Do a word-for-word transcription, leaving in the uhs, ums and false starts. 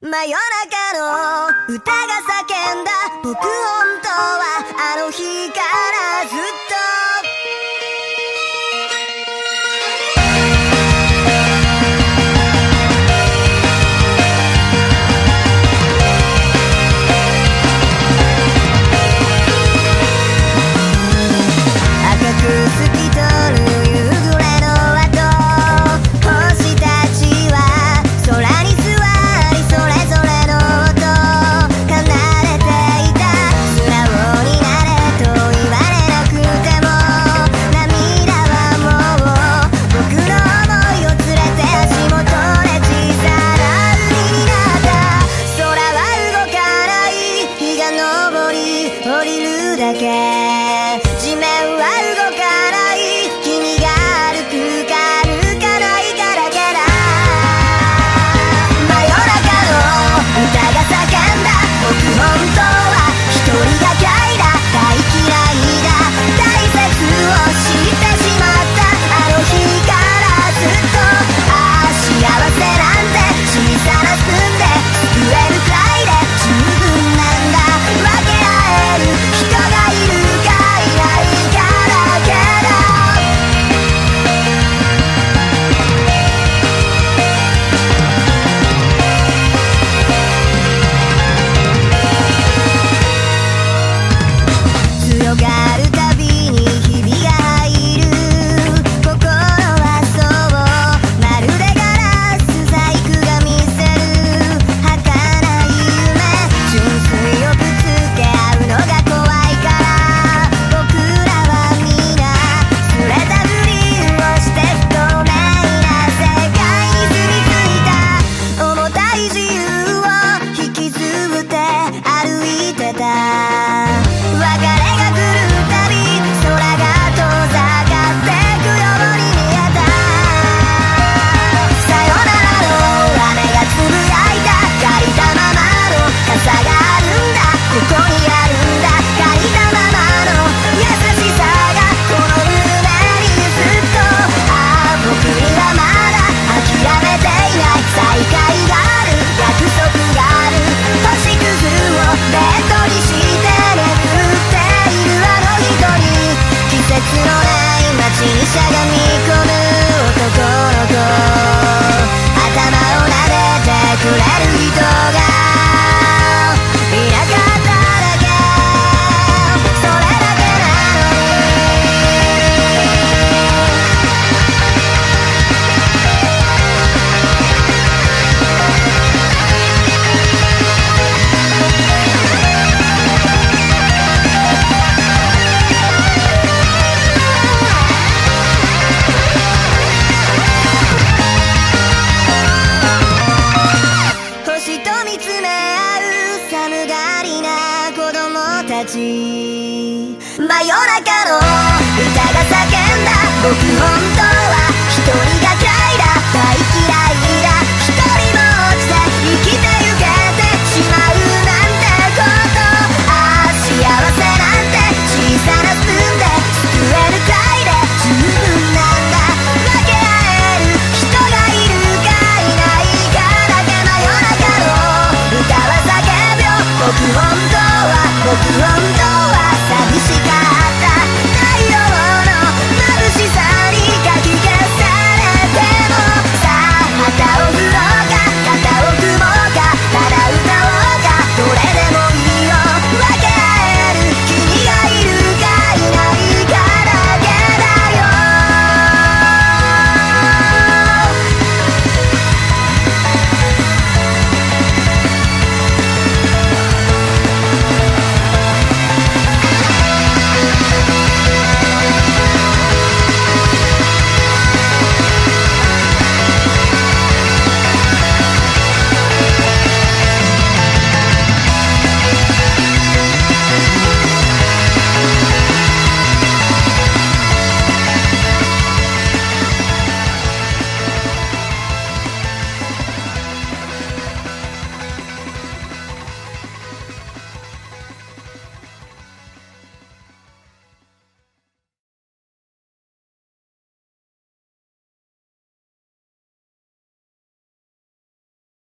真夜中の歌が叫んだ僕本当はあの日からずっと透き通る夕暮れの後、星たちは空に座りそれぞれの音奏でていた。素直になれと言われなくても涙はもう僕の想いを連れて足元で小さな海になった。空は動かない、日が昇り降りるだけ。地面は動かない君が歩くか歩かないかだけだ。真夜中の歌が叫んだ僕本当は一人が嫌いだ、大嫌いだ、大切を知ってしまった。あの日からずっとああ幸せなんて小さなスプーンで救えるくらいで十分なんだ。分け合える人がいるかいないかだけだ。強がるたびにひびが入る。心はそうまるでガラス細工が見せる儚い夢。純粋をぶつけ合うのが怖いから僕らは皆すれたふりをして不透明な世界に住み着いた。重たい自由